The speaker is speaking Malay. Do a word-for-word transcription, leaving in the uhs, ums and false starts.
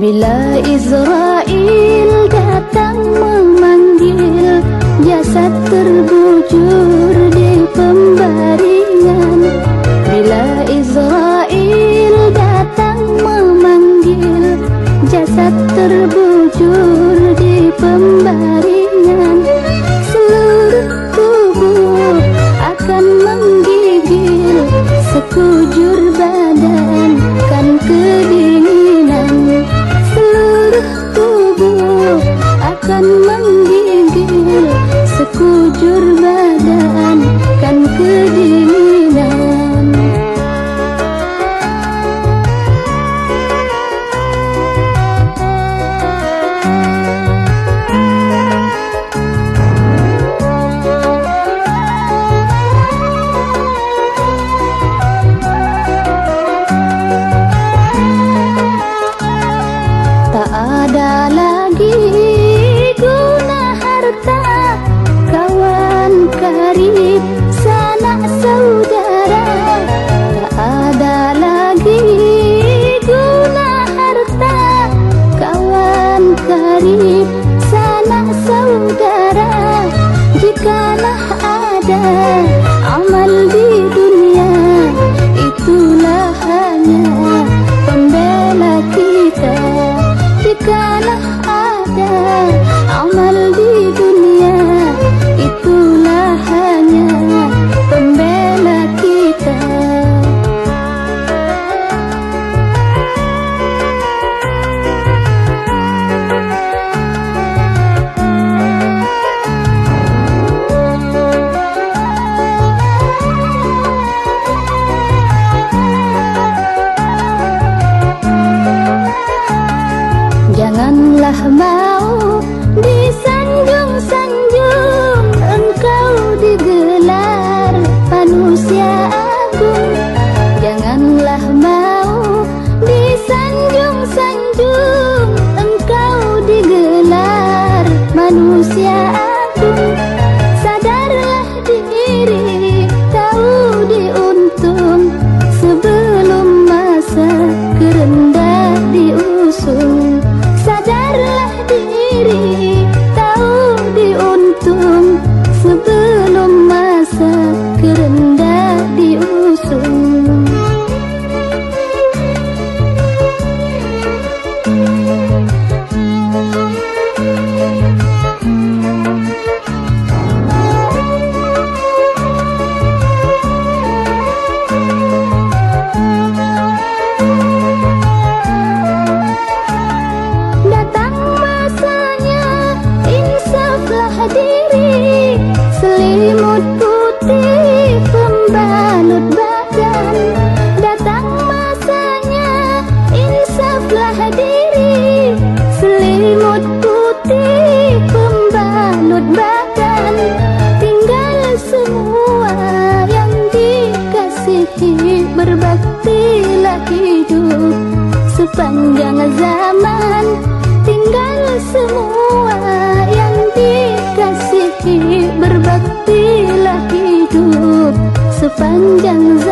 Bila Israel datang memanggil, jasad terbujur di pembaringan. Bila Israel datang memanggil, jasad terbujur di pembaringan. Seluruh tubuh akan menggigil, sekujur badan kan kedinginan. Seluruh tubuh akan menggigil, sekujur badan kan kedinginan. Tak ada lagi guna harta, kawan karib, sanak saudara. Tak ada lagi guna harta, kawan karib, sanak saudara. Jikalau ada amal di dunia, itulah hanya pembela kita. Jikalau ada amal di dunia, itulah hanya pembela kita. Janganlah mau disanjung-sanjung, engkau digelar manusia agung. Janganlah mau disanjung-sanjung, engkau digelar manusia agung. Sadarlah diri, tahu diuntung, sebelum masa kerendah diusung. Sadarlah diri, tahu diuntung, sebelum masa kerendah diusung. Diri selimut putih pembalut badan. Datang masanya, insaflah diri, selimut putih pembalut badan. Tinggal semua yang dikasihi, berbaktilah hidup sepanjang zaman. Tinggal semua yang dikasihi, berbaktilah hidup sepanjang